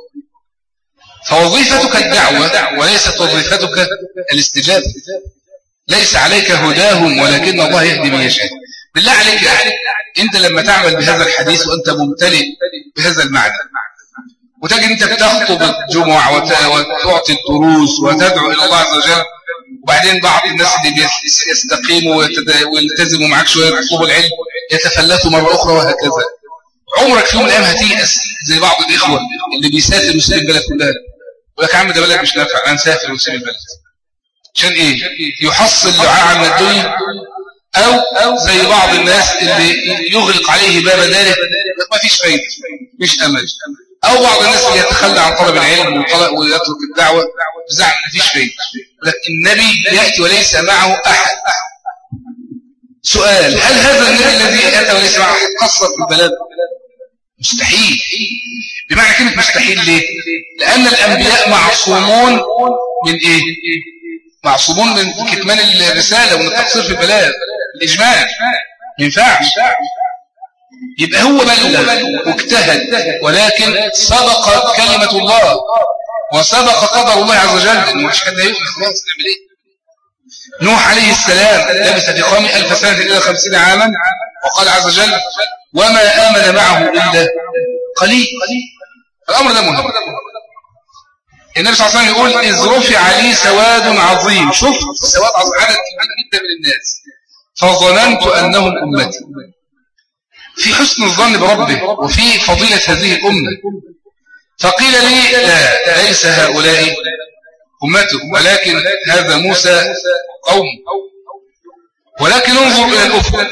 فوظيفتك الدعوة وليست وظيفتك الاستجابة. ليس عليك هداهم ولكن الله يهدي من يشاء. بالله عليك أنت لما تعمل بهذا الحديث وأنت ممتلئ بهذا المعنى، وتجد أنت بتخطب الجمعة وتعطي الدروس وتدعو إلى الله عز وجل، وبعدين بعض الناس اللي يستقيموا ويلتزموا معك شوية يطلبوا العلم يتفلتوا مرة أخرى وهكذا، عمرك في يوم من الأيام هتيأس زي بعض الإخوة اللي بيسافر ويسيب البلد كلها، يقول لك يا عم ده بلد مش نافع، أنا نسافر ويسيب البلد عشان إيه؟ يحصل دعاء من الدنيا، أو زي بعض الناس اللي يغلق عليه باب ذلك ما فيش فايدة، مش أمل، أو بعض الناس اللي يتخلى عن طلب العلم ويترك الدعوة بزعم ما فيش فايدة. لكن النبي يأتي وليس معه أحد. سؤال، هل هذا النبي الذي أتى وليس معه أحد قصر في البلد؟ مستحيل. بمعنى كلمة مستحيل ليه؟ لأن الأنبياء معصومون من إيه؟ معصومون من كتمان الرسالة ومن التقصير في البلاغ، الإجماع ما ينفعش. يبقى هو بلغ واجتهد، ولكن سبق كلمة الله وسبق قدر الله عز وجل، مش حد هيؤمن خلاص نعمل ايه؟ نوح عليه السلام لبث في قومه 1000 سنة إلى 50 عاما، وقال عز وجل وما آمن معه إلا قليل. الأمر ده مهم. النبي صلى الله عليه وسلم يقول إذ رفع لي سواد عظيم، شفت سواد عظيم عدد جدا من الناس فظننت أنهم أمتي، في حسن الظن بربه وفي فضيلة هذه الأمة. فقيل لي لا، ليس هؤلاء أمته ولكن هذا موسى قوم، ولكن انظر إلى الأفق.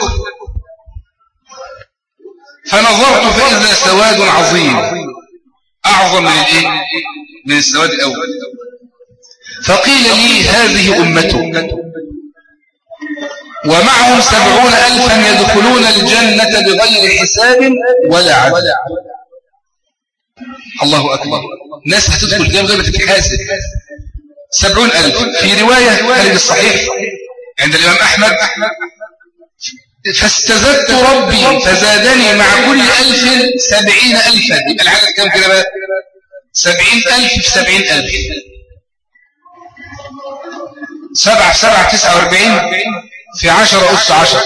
فنظرت فإذا سواد عظيم أعظم من الإيه؟ من السواد الأول. فقيل لي هذه أمته ومعهم 70,000 يدخلون الجنة بغير حساب ولا عدل. الله أكبر، ناس هتدخل الجنة بغير ما تتحاسب. 70,000. في رواية خارج الصحيح عند الإمام أحمد فاستزدت ربي فزادني مع كل 1000 70,000. يبقى العدد كم كده بقى؟ 70,000 في 70,000. 7 في 7 49 في 10 أس 10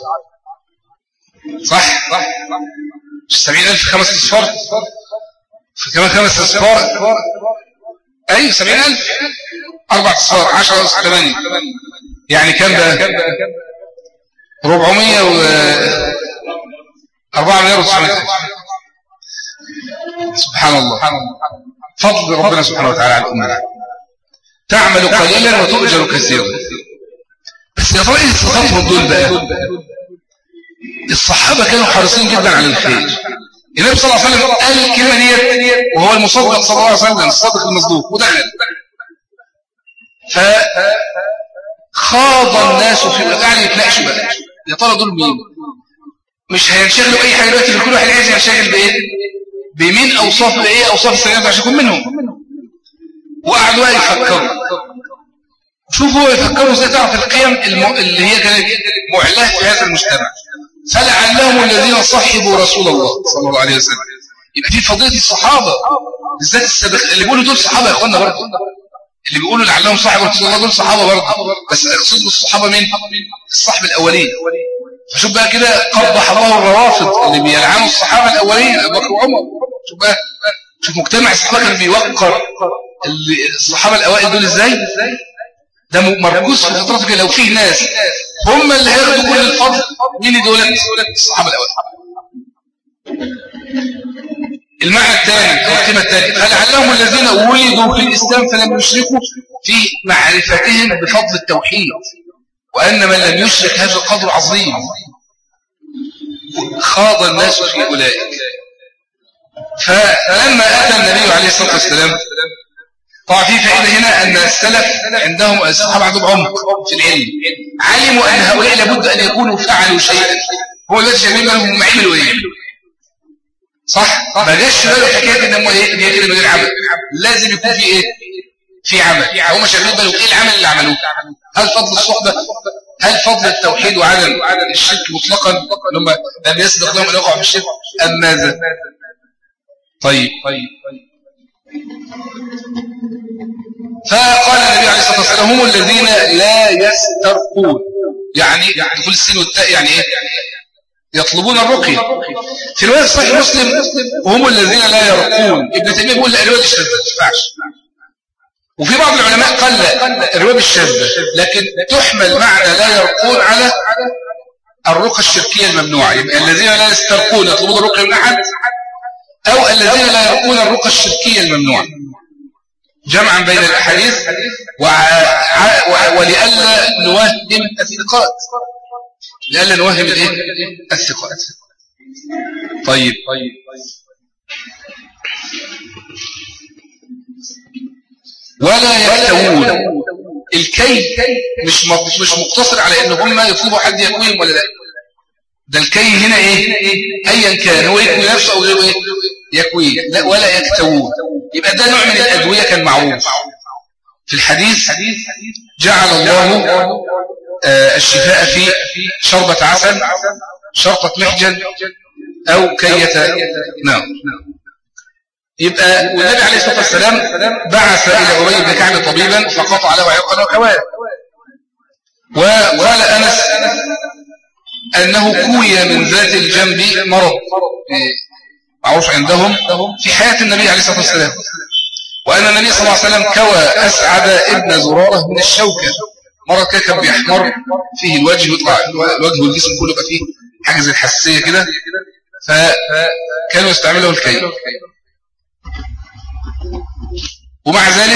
صح؟ 70,000 5 أصفار في كمان 5 أصفار. أي 70,000 4 أصفار 10 أس 8 يعني كم بقى؟ 400 سبحان الله. فضل ربنا سبحانه وتعالى على الأمة، تعمل قليلا وتؤجر كثيرا. بس يا ترى ايه صفاتهم دول بقى؟ الصحابة كانوا حريصين جدا على الخير. النبي صلى الله عليه وسلم قال الكلمة دي وهو المصدق صلى الله عليه وسلم الصادق المصدوق ودخل. خاض الناس في يعني يتناقش بقى يا ترى دول مين؟ مش هينشغلوا اي حاجه دلوقتي، كل واحد عايز ينشغل بايه؟ بمين اوصاف ايه اوصاف السيئات عشان يكون منهم. وقعدوا يفكروا، شوفوا يفكروا ازاي تعرف القيم اللي هي كانت معلاه في هذا المجتمع. فلعلهم الذين صحبوا رسول الله صلى الله عليه وسلم. يبقى في فضيله الصحابه بالذات السابق اللي بيقولوا دول صحابه يا اخوانا برضه، اللي بيقولوا لعلهم صحبوا رسول الله دول صحابه برضه، بس اقصد الصحابه مين؟ الصحب الاولين. فشوف بقى كده قبح الله الروافض اللي بيلعنوا الصحابه الاولين ابو بكر وعمر. شوف بقى، شوف مجتمع الصحابه كان بيوقر الصحابه الاوائل دول ازاي. ده مركوز في فطرته كده. لو فيه ناس هم اللي هياخدوا كل الفضل، مين دول؟ الصحابه الاوائل. المعنى الثاني او القيمه الثانيه، فلعلهم الذين ولدوا في الاسلام فلم يشركوا في معرفتهم بفضل التوحيد، وان من لم يشرك هذا القدر عظيم. خاض الناس في اولئك. فلما اتى النبي عليه الصلاه والسلام، طبعا في فائده هنا ان السلف عندهم الصحابه عندهم عمق في العلم، علموا ان هؤلاء لابد ان يكونوا فعلوا شيئا. هو الذي شايفين هم عملوا ايه؟ صح؟ ما جاش باله حكايه ان هم ايه؟ ان هي كده من غير عمل. لازم يكون في ايه؟ في عمل. هم شايفين بالهم ايه العمل اللي عملوه؟ هل فضل الصحبه؟ هل فضل التوحيد وعدم الشرك مطلقا لما لم يسبق لهم ان يقعوا في الشرك ام ماذا؟ طيب فقال النبي عليه الصلاه والسلام هم الذين لا يسترقون، يعني دخول السين والتاء يعني ايه؟ يطلبون الرقيه. في روايه صحيح مسلم هم الذين لا يرقون. ابن تيميه بيقول لا، الروايه دي شاذه ما تنفعش. وفي بعض العلماء قال لا، الروايه مش شاذه، لكن تحمل معنى لا يرقون على الرقى الشركيه الممنوعه. يبقى الذين لا يسترقون يطلبون الرقيه من احد، او الذين لا يرقون الرقى الشركيه الممنوعه، جمعا بين الاحاديث ولئلا نوهم الثقات، لئلا نوهم الايه؟ الثقات. طيب ولا يكتوون. الكي مش مقتصر على ان هم يطلبوا حد يكويهم ولا لا، ده الكي هنا ايه؟ ايا كان هو يكوي نفسه او غيره ايه؟ يكويه. لا، ولا يكتوون. يبقى ده نوع من الادويه كان معروف في الحديث، جعل الله الشفاء في شربة عسل، شرطة محجن، او كية نار. يبقى والنبي عليه الصلاة والسلام بعث إلى أبي بن كعب طبيبا فقطع له عقله كواه. وقال أنس أنه كوي من ذات الجنب مرض معروف عندهم في حياة النبي عليه الصلاة والسلام، وأن النبي صلى الله عليه وسلم كوى أسعد ابن زرارة من الشوكة. مرض كان بيحمر فيه الوجه، ويطلع الوجه والجسم كله بقى فيه حاجة زي الحساسية كده، فكانوا يستعملوا الكي. ومع ذلك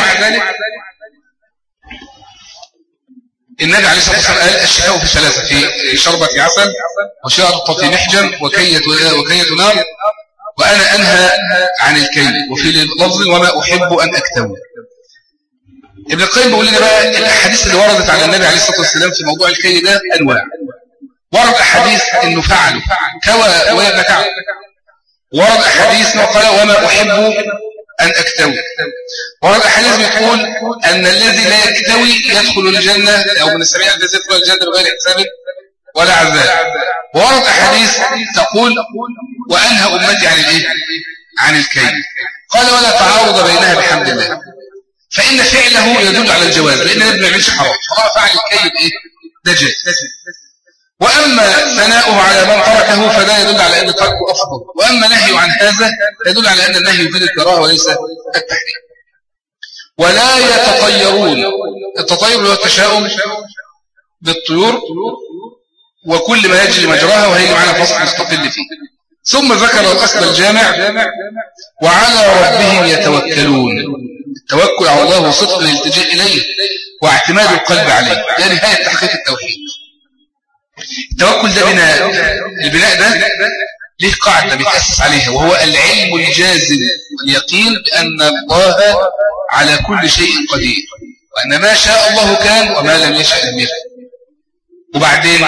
النبي عليه الصلاة والسلام قال الشفاء في ثلاثة: في شربة عسل، وشرطة محجن، وكية نار، وأنا أنهى عن الكي. وفي لفظ وما أحب أن أكتوي. ابن القيم بيقول لنا بقى الأحاديث اللي وردت على النبي عليه الصلاة والسلام في موضوع الكي ده أنواع. ورد أحاديث إنه فعل كوى وابن كعب، ورد أحاديث قال وما أحب أن أكتوي. ورد أحاديث بيقول أن الذي لا يكتوي يدخل الجنة، أو من السبيل الذي يدخل الجنة بغير حساب ولا عذاب. ورد أحاديث تقول وأنهى أمتي عن الإيه؟ عن الكي. قال ولا تعارض بينها بحمد الله، فإن فعله يدل على الجواز، لأن النبي ما يعملش حرام، فهو فعل الكي بإيه؟ ده جائز. وأما ثناؤه على من تركه فده يدل على أن تركه أفضل، وأما نهيه عن هذا يدل على أن النهي يفيد الكراهة وليس التحريم. ولا يتطيرون. التطير هو التشاؤم بالطيور وكل ما يجري مجراها، وهي معنا فصل مستقل فيه. ثم ذكر الأصل الجامع وعلى ربهم يتوكلون. التوكل على الله وصدق الالتجاء إليه واعتماد القلب عليه، ده نهاية تحقيق التوحيد. التوكل ده بناء، البناء ده ليه قاعدة بيتأسس عليها، وهو العلم الجازم واليقين بأن الله على كل شيء قدير، وأن ما شاء الله كان وما لم يشاء لم يكن. وبعدين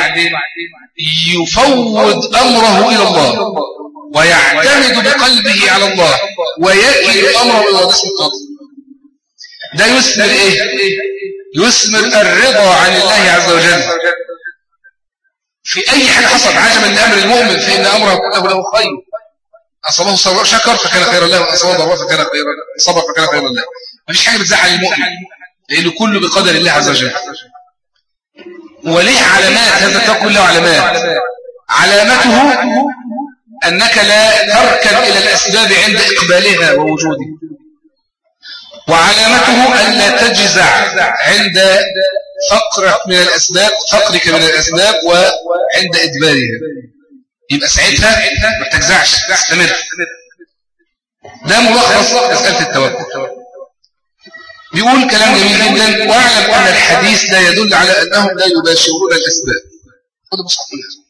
يفوض أمره إلى الله ويعتمد بقلبه على الله ويكل أمره إلى الله. ده يثمر إيه؟ يثمر الرضا عن الله عز وجل في أي حاجة حصل. عجبا لأمر المؤمن فإن أمره كله له خير، أصابه شكر فكان خيرا له، وأصابه ضر فكان خيرا، صبر فكان خيرا له. مفيش حاجة بتزعل المؤمن لأنه كله بقدر الله عز وجل. وليه علامات، هذا التوكل له علامات. علامته أنك لا تركن إلى الأسباب عند إقبالها ووجودها، وعلامته أن لا تجزع عند فقرك من الأسباب وعند إدبارها. يبقى ساعتها ما تجزعش، تستمر. ده ملخص مسألة التوكل. بيقول كلام جميل جدا: واعلم أن الحديث لا يدل على أنهم لا يباشرون الأسباب. خذ مصحف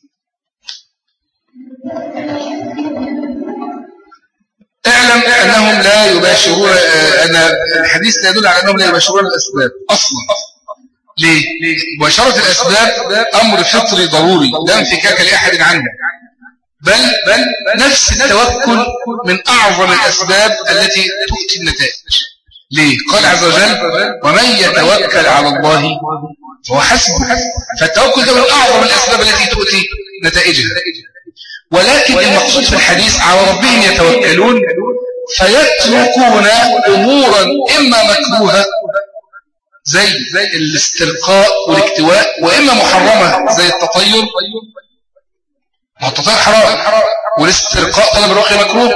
اعلم أنهم لا يباشرون، أن الحديث لا يدل على أنهم لا يباشرون الأسباب أصلا. ليه؟ مباشرة الأسباب أمر فطري ضروري لا انفكاك لأحد عنه، بل نفس التوكل من أعظم الأسباب التي تؤتي النتائج. ليه؟ قال عز وجل: ومن يتوكل على الله فهو حسبه. فالتوكل ده من أعظم الأسباب التي تؤتي نتائجها. ولكن المقصود في الحديث على ربهم يتوكلون فيتركون أمورا إما مكروهة زي الاسترقاء والاكتواء، وإما محرمة زي التطير. التطير حرام، والاسترقاء طلب الرقي مكروه،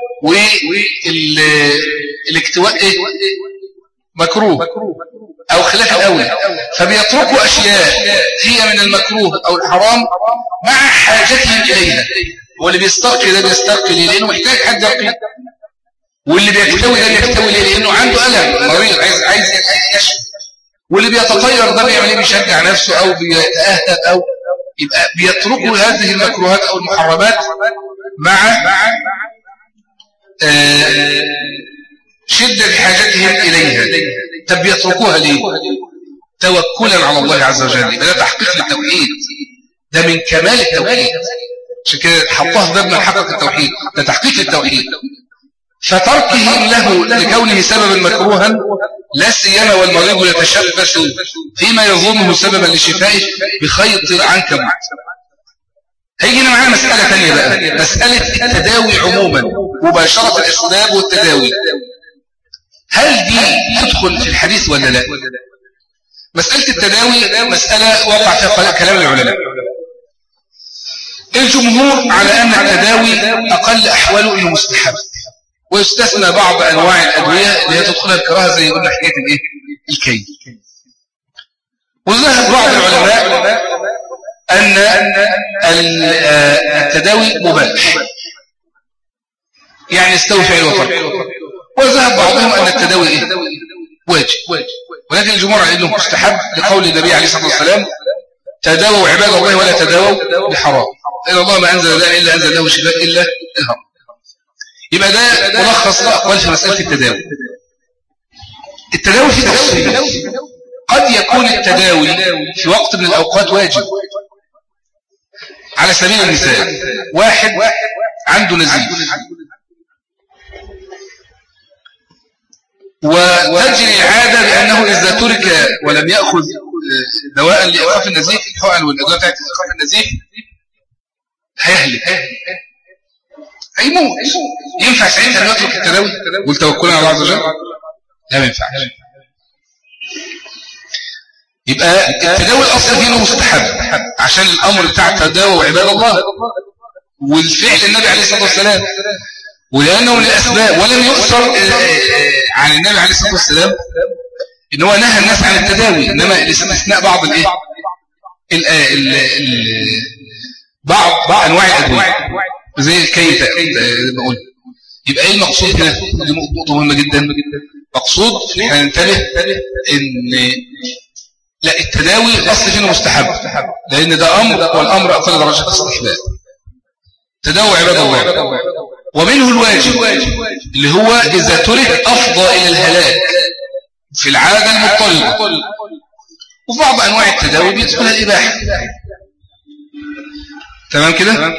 والاكتواء إيه؟ مكروه أو خلاف الأولى. فبيتركوا أشياء هي من المكروه أو الحرام مع حاجتهم إليها. واللي بيسترقي ده بيسترقي ليه؟ لأنه محتاج حد يرقيه. واللي بيكتوي ده بيكتوي ليه؟ لأنه عنده ألم مريض عايز يشفي. واللي بيتطير ده بيعمل ايه؟ بيشجع نفسه أو بيتأهب، أو يبقى بيتركوا هذه المكروهات أو المحرمات مع شدة حاجتهم إليها. طب بيتركوها ليه؟ توكلا على الله عز وجل. ده تحقيق للتوحيد، ده من كمال التوحيد. عشان كده حطها ضمن حقق التوحيد، ده تحقيق للتوحيد. فتركهم له لكونه سببا مكروها، لا سيما والمريض يتشبث فيما يظنه سببا لشفائه بخيط العنكبوت. هيجينا معانا مسألة ثانية بقى، مسألة التداوي عموما، مباشرة الأسباب والتداوي. هل دي تدخل في الحديث ولا لا؟ مسألة التداوي مسألة وقع فيها كلام العلماء. الجمهور على أن التداوي أقل أحواله إنه مستحب، ويستثنى بعض أنواع الأدوية اللي هي تدخلها الكراهة زي قلنا حكاية الإيه؟ الكي. وذهب بعض العلماء أن التداوي مباح، يعني يستوي فعل وترك. وذهب بعضهم أن التداوي إيه؟ واجب، ولكن الجمهور على أنه مستحب لقول النبي عليه الصلاة والسلام: تداووا عباد الله ولا تداووا بحرام، إن الله ما أنزل داء إلا أنزل له شفاء إلا الهرم. يبقى ده ملخص أقوال في مسألة التداوي. التداوي في تفصيل. قد يكون التداوي في وقت من الأوقات واجب. على سبيل المثال، واحد عنده نزيف وتجري العادة بأنه إذا ترك ولم يأخذ دواء لإيقاف النزيف، الحقن والأدوية بتاعت إيقاف النزيف، هيهلك، هيموت. ينفع ساعتها أن يترك التداوي والتوكل على الله عز وجل؟ لا، ما ينفعش. يبقى التداوي الأصل فيه مستحب عشان الأمر بتاع التداوي عباد الله، والفعل النبي عليه الصلاة والسلام، ولأنه من الأسباب. ولم يؤثر عن النبي عليه الصلاة والسلام إن هو نهى الناس عن التداوي، إنما الاستثناء بعض بعض أنواع الأدوية زي الكيتة بقول. يبقى إيه المقصود هنا؟ دي نقطة مهمة جدا. مقصود هننتبه إن لا، التداوي الأصل فيه مستحب، لأن ده أمر، والأمر أقل درجة الاستحباب. تداوي عباد الله. ومنه الواجب اللي هو إذا ترك أفضى إلى الهلاك، في العادة المضطردة، وفي بعض أنواع التداوي بيدخلها الإباحة. تمام كده؟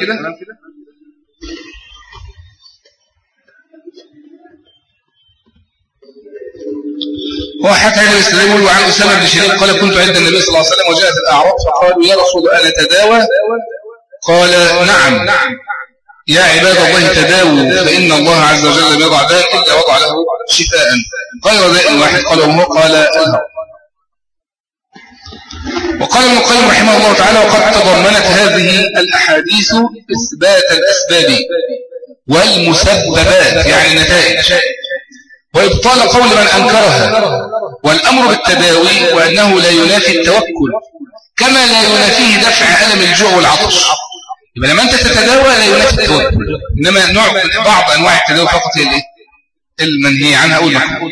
وحتى هذا الإسلام يقول وعن أسامة بن شريك قال كنت عند النبي صلى الله عليه وسلم وجاءت الأعراب فقالوا يا رسول أنا تداوى؟ قال نعم يا عباد الله تداووا فإن الله عز وجل لم يضع داء إلا وضع له شفاء غير داء واحد. قال وهو قال الهوى. وقال ابن القيم رحمه الله تعالى وقد تضمنت هذه الأحاديث إثبات الأسباب والمسببات يعني النتائج وإبطال قول من أنكرها والأمر بالتداوي وأنه لا ينافي التوكل كما لا ينافيه دفع ألم الجوع والعطش. يبقى لما أنت تتداوى لا ينافي التوكل، إنما نوع من بعض أنواع التداوي فقط هي المنهي عنها أو المحمود.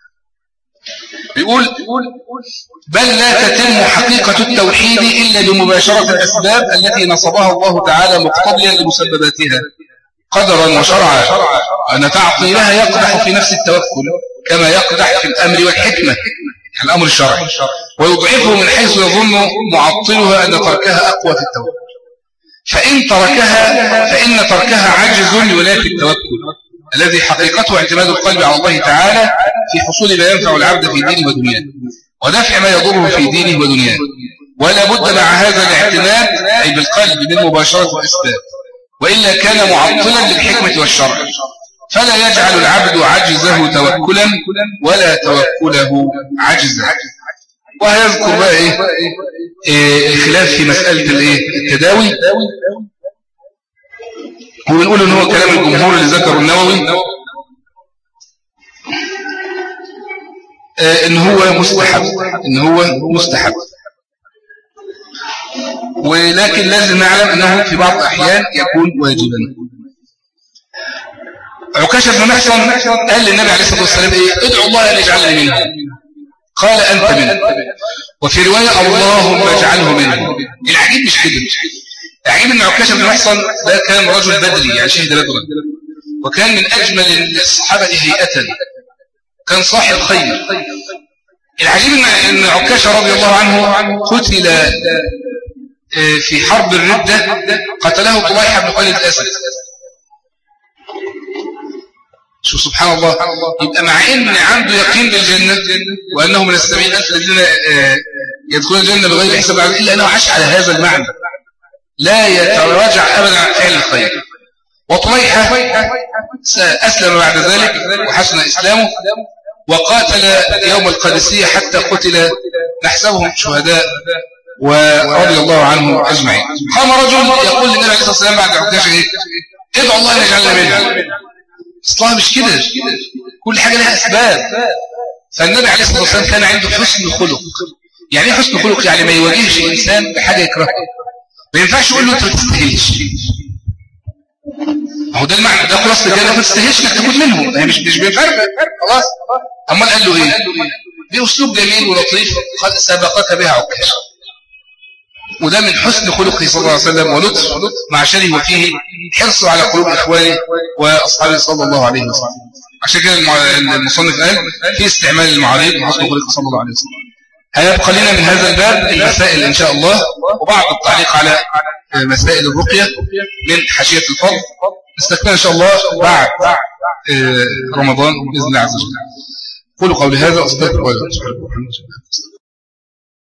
بيقول بل لا تتم حقيقة التوحيد إلا بمباشرة الأسباب التي نصبها الله تعالى مقتضيا لمسبباتها قدرا وشرعا، أن تعطيلها يقدح في نفس التوكل كما يقدح في الأمر والحكمة الأمر الشرعي، ويضعفه من حيث يظن معطلها أن تركها أقوى في التوكل، فإن تركها عجز ينافي التوكل الذي حقيقته اعتماد القلب على الله تعالى في حصول ما ينفع العبد في دينه ودنياه ودفع ما يضره في دينه ودنياه. ولا بد مع هذا الاعتماد أي بالقلب من مباشرة الأسباب، وإلا كان معطلا للحكمة والشرع، فلا يجعل العبد عجزه توكلا ولا توكله عجزا. وهيذكر بقى الخلاف في مسألة التداوي، وبنقول ان هو كلام الجمهور اللي ذكره النووي ان هو مستحب، ولكن لازم نعلم انه في بعض الاحيان يكون واجبا. عكاشة بن محصن قال للنبي عليه الصلاه والسلام ادعو الله ان يجعلني منه، قال انت منه، وفي روايه اللهم اجعله منه. العجيب مش كده، العجيب ان عكاشة بن محصن ده كان رجل بدري يعني شهد بدرا، وكان من اجمل الصحابه هيئه، كان صاحب خير. العجيب ان عكاشة رضي الله عنه قتل في حرب الردة، قتله طليحة بن خالد الأسد. شو سبحان الله، يبقى مع ان عنده يقين بالجنة وانه من 70,000 الذين يدخلون الجنة بغير حساب الا انه عاش على هذا المعنى، لا يتراجع ابدا عن فعل الخير. وطليحة اسلم بعد ذلك وحسن اسلامه وقاتل يوم القادسية حتى قتل نحسبهم شهداء ورضي الله عنه أجمعين. قام رجل يقول للنبي عليه الصلاة والسلام بعد عكاشة ادعو الله أن يجعلنا منه. اصلها مش كده، كل حاجة لها أسباب. فالنبي عليه الصلاة والسلام كان عنده حسن خلق. يعني ايه حسن خلق؟ يعني ما يواجهش إنسان بحاجة يكرهها، ما ينفعش يقول له أنت ما تستاهلش. هو ده المعنى، ده خلاص الجنة ما تستاهلش انك تاخد منه، هي مش بيفرق خلاص. امال قال له ايه؟ باسلوب جميل ولطيف قد سبقك بها عكاشة، وده من حسن خلقه صلى الله عليه وسلم ولطف مع شره وفيه حرصه على قلوب اخوانه واصحابه صلى الله عليه وسلم. عشان كده المصنف قال في استعمال المعارض وحسن خلقه صلى الله عليه وسلم. هيبقى لنا من هذا الباب المسائل ان شاء الله، وبعض التعليق على مسائل الرقية من حاشية الفضل نستكمل إن شاء الله بعد رمضان بإذن الله عز وجل. قولوا قولي هذا أصدق